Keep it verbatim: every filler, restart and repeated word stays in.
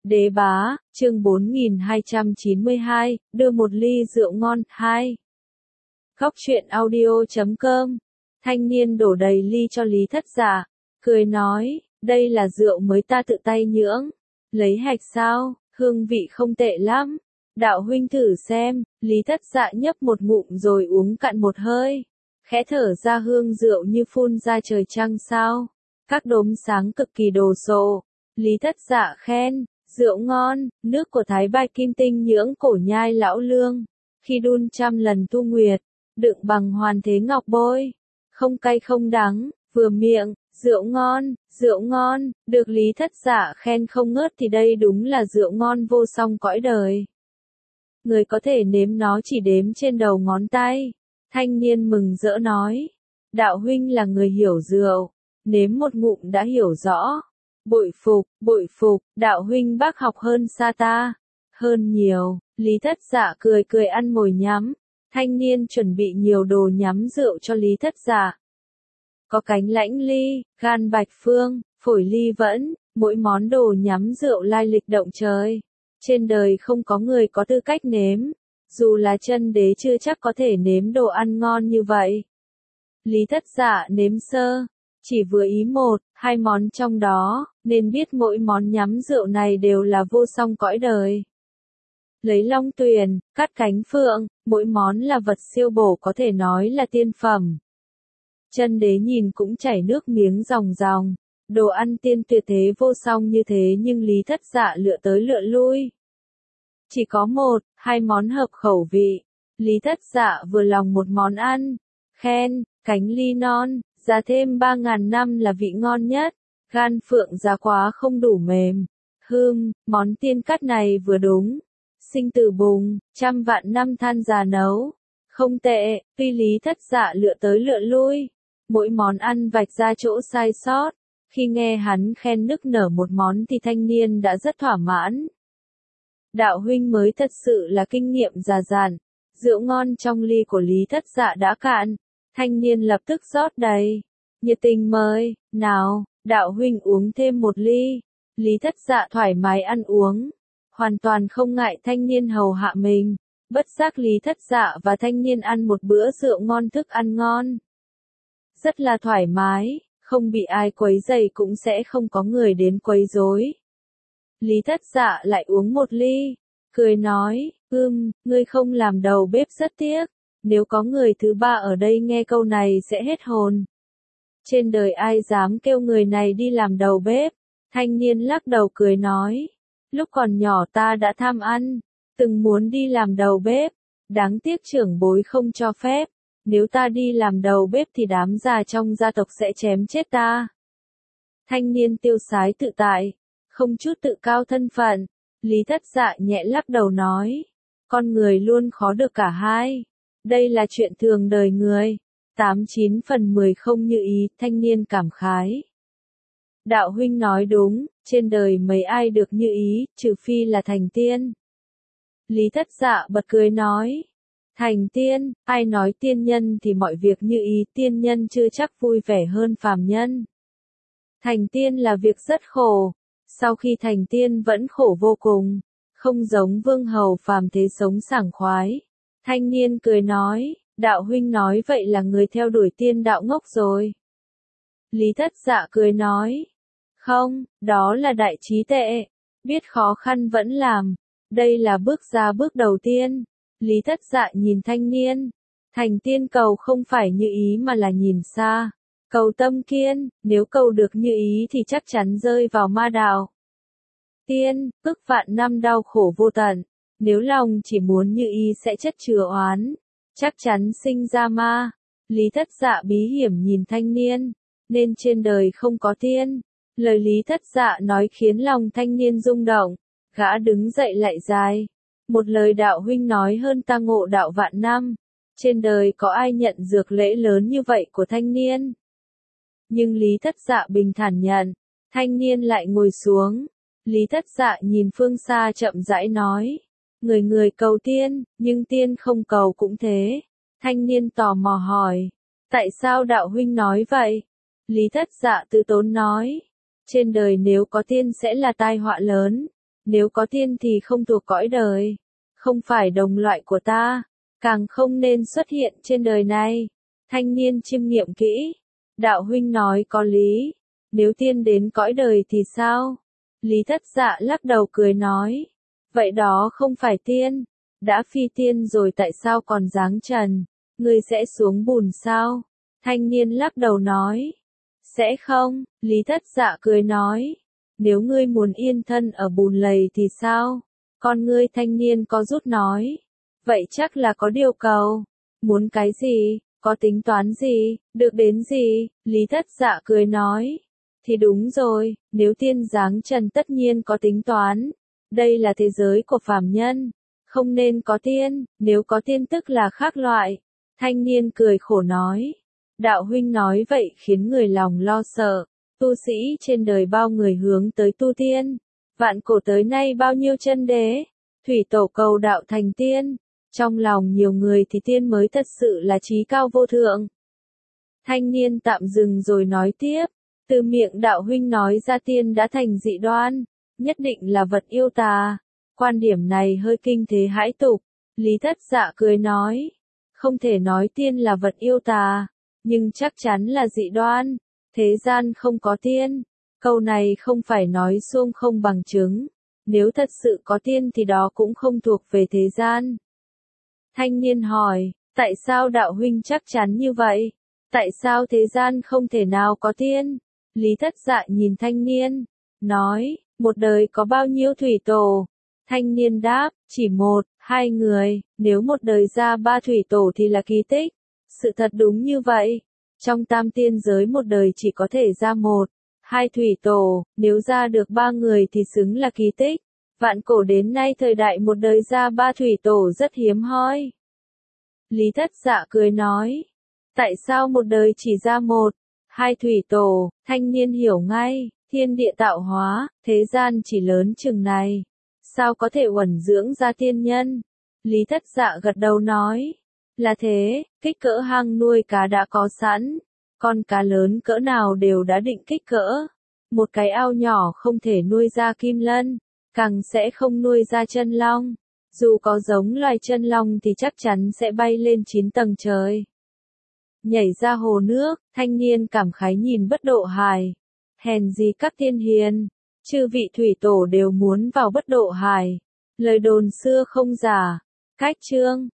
Đế bá, chương bốn nghìn hai trăm chín mươi hai, đưa một ly rượu ngon, hai. Góc truyện audio chấm com. Thanh niên đổ đầy ly cho Lý Thất Dạ, cười nói, đây là rượu mới ta tự tay nhưỡng. Lấy hạch sao, hương vị không tệ lắm. Đạo huynh thử xem, Lý Thất Dạ nhấp một ngụm rồi uống cạn một hơi. Khẽ thở ra hương rượu như phun ra trời trăng sao. Các đốm sáng cực kỳ đồ sộ. Lý Thất Dạ khen, rượu ngon, nước của Thái Bạch Kim Tinh nhưỡng cổ nhai lão lương. Khi đun trăm lần thu nguyệt, đựng bằng hoàn thế ngọc bôi. Không cay không đắng, vừa miệng, rượu ngon, rượu ngon, được Lý Thất Dạ khen không ngớt thì đây đúng là rượu ngon vô song cõi đời. Người có thể nếm nó chỉ đếm trên đầu ngón tay. Thanh niên mừng rỡ nói, đạo huynh là người hiểu rượu, nếm một ngụm đã hiểu rõ. Bội phục, bội phục, đạo huynh bác học hơn xa ta. Hơn nhiều, Lý Thất Dạ cười cười ăn mồi nhắm. Thanh niên chuẩn bị nhiều đồ nhắm rượu cho Lý Thất Dạ. Có cánh lãnh ly, gan bạch phương, phổi ly vẫn, mỗi món đồ nhắm rượu lai lịch động trời. Trên đời không có người có tư cách nếm. Dù là chân đế chưa chắc có thể nếm đồ ăn ngon như vậy. Lý Thất Dạ nếm sơ, chỉ vừa ý một, hai món trong đó, nên biết mỗi món nhắm rượu này đều là vô song cõi đời. Lấy long tuyền, cắt cánh phượng, mỗi món là vật siêu bổ có thể nói là tiên phẩm. Chân đế nhìn cũng chảy nước miếng ròng ròng, đồ ăn tiên tuyệt thế vô song như thế nhưng Lý Thất Dạ lựa tới lựa lui. Chỉ có một, hai món hợp khẩu vị. Lý Thất Dạ vừa lòng một món ăn, khen, cánh ly non, giá thêm ba ngàn năm là vị ngon nhất, gan phượng giá quá không đủ mềm. Hương, món tiên cắt này vừa đúng. Sinh tử bùng, trăm vạn năm than già nấu. Không tệ, tuy Lý Thất Dạ lựa tới lựa lui. Mỗi món ăn vạch ra chỗ sai sót. Khi nghe hắn khen nức nở một món thì thanh niên đã rất thỏa mãn. Đạo huynh mới thật sự là kinh nghiệm già dặn. Rượu ngon trong ly của Lý Thất Dạ đã cạn. Thanh niên lập tức rót đầy. Nhiệt tình mời, nào, đạo huynh uống thêm một ly. Lý Thất Dạ thoải mái ăn uống. Hoàn toàn không ngại thanh niên hầu hạ mình. Bất giác Lý Thất Dạ và thanh niên ăn một bữa rượu ngon thức ăn ngon. Rất là thoải mái, không bị ai quấy rầy cũng sẽ không có người đến quấy rối. Lý Thất Dạ lại uống một ly, cười nói, ưm, ngươi không làm đầu bếp rất tiếc, nếu có người thứ ba ở đây nghe câu này sẽ hết hồn. Trên đời ai dám kêu người này đi làm đầu bếp, thanh niên lắc đầu cười nói, lúc còn nhỏ ta đã tham ăn, từng muốn đi làm đầu bếp, đáng tiếc trưởng bối không cho phép, nếu ta đi làm đầu bếp thì đám già trong gia tộc sẽ chém chết ta. Thanh niên tiêu sái tự tại, không chút tự cao thân phận, Lý Thất Dạ nhẹ lắc đầu nói, con người luôn khó được cả hai, đây là chuyện thường đời người, tám chín phần mười không như ý, thanh niên cảm khái. Đạo huynh nói đúng, trên đời mấy ai được như ý, trừ phi là thành tiên. Lý Thất Dạ bật cười nói, thành tiên, ai nói tiên nhân thì mọi việc như ý, tiên nhân chưa chắc vui vẻ hơn phàm nhân. Thành tiên là việc rất khổ. Sau khi thành tiên vẫn khổ vô cùng, không giống vương hầu phàm thế sống sảng khoái. Thanh niên cười nói, đạo huynh nói vậy là người theo đuổi tiên đạo ngốc rồi. Lý Thất Dạ cười nói, không, đó là đại trí tệ, biết khó khăn vẫn làm, đây là bước ra bước đầu tiên. Lý Thất Dạ nhìn thanh niên, thành tiên cầu không phải như ý mà là nhìn xa. Cầu tâm kiên, nếu cầu được như ý thì chắc chắn rơi vào ma đạo. Tiên, ức vạn năm đau khổ vô tận, nếu lòng chỉ muốn như ý sẽ chất chứa oán, chắc chắn sinh ra ma. Lý Thất Dạ bí hiểm nhìn thanh niên, nên trên đời không có tiên. Lời Lý Thất Dạ nói khiến lòng thanh niên rung động, gã đứng dậy lại dài. Một lời đạo huynh nói hơn ta ngộ đạo vạn năm, trên đời có ai nhận dược lễ lớn như vậy của thanh niên. Nhưng Lý Thất Dạ bình thản nhận, thanh niên lại ngồi xuống. Lý Thất Dạ nhìn phương xa chậm rãi nói, người người cầu tiên, nhưng tiên không cầu cũng thế. Thanh niên tò mò hỏi, tại sao đạo huynh nói vậy? Lý Thất Dạ tự tốn nói, trên đời nếu có tiên sẽ là tai họa lớn, Nếu có tiên thì không thuộc cõi đời, không phải đồng loại của ta, càng không nên xuất hiện trên đời này. Thanh niên chiêm nghiệm kỹ. Đạo huynh nói có lý. Nếu tiên đến cõi đời thì sao? Lý Thất Dạ lắc đầu cười nói. Vậy đó không phải tiên. Đã phi tiên rồi tại sao còn giáng trần? Ngươi sẽ xuống bùn sao? Thanh niên lắc đầu nói. Sẽ không, Lý Thất Dạ cười nói. Nếu ngươi muốn yên thân ở bùn lầy thì sao? Con ngươi thanh niên có rút nói. Vậy chắc là có điều cầu. Muốn cái gì? Có tính toán gì? Được đến gì? Lý Thất Dạ cười nói. Thì đúng rồi, nếu tiên giáng trần tất nhiên có tính toán. Đây là thế giới của phàm nhân. Không nên có tiên, nếu có tiên tức là khác loại. Thanh niên cười khổ nói. Đạo huynh nói vậy khiến người lòng lo sợ. Tu sĩ trên đời bao người hướng tới tu tiên. Vạn cổ tới nay bao nhiêu chân đế. Thủy tổ cầu đạo thành tiên. Trong lòng nhiều người thì tiên mới thật sự là trí cao vô thượng. Thanh niên tạm dừng rồi nói tiếp. Từ miệng đạo huynh nói ra tiên đã thành dị đoan. Nhất định là vật yêu tà. Quan điểm này hơi kinh thế hãi tục. Lý Thất Dạ cười nói. Không thể nói tiên là vật yêu tà. Nhưng chắc chắn là dị đoan. Thế gian không có tiên. Câu này không phải nói suông không bằng chứng. Nếu thật sự có tiên thì đó cũng không thuộc về thế gian. Thanh niên hỏi, tại sao đạo huynh chắc chắn như vậy? Tại sao thế gian không thể nào có tiên? Lý Thất Dạ nhìn thanh niên, nói, một đời có bao nhiêu thủy tổ? Thanh niên đáp, chỉ một, hai người, nếu một đời ra ba thủy tổ thì là kỳ tích. Sự thật đúng như vậy. Trong tam tiên giới một đời chỉ có thể ra một, hai thủy tổ, nếu ra được ba người thì xứng là kỳ tích. Vạn cổ đến nay thời đại một đời ra ba thủy tổ rất hiếm hoi. Lý Thất Dạ cười nói. Tại sao một đời chỉ ra một, hai thủy tổ? Thanh niên hiểu ngay, thiên địa tạo hóa, thế gian chỉ lớn chừng này. Sao có thể uẩn dưỡng ra tiên nhân? Lý Thất Dạ gật đầu nói. Là thế, kích cỡ hang nuôi cá đã có sẵn. Con cá lớn cỡ nào đều đã định kích cỡ. Một cái ao nhỏ không thể nuôi ra kim lân. Càng sẽ không nuôi ra chân long. Dù có giống loài chân long thì chắc chắn sẽ bay lên chín tầng trời. Nhảy ra hồ nước, thanh niên cảm khái nhìn bất độ hải. Hèn gì các tiên hiền, chư vị thủy tổ đều muốn vào bất độ hải. Lời đồn xưa không giả. Cách chương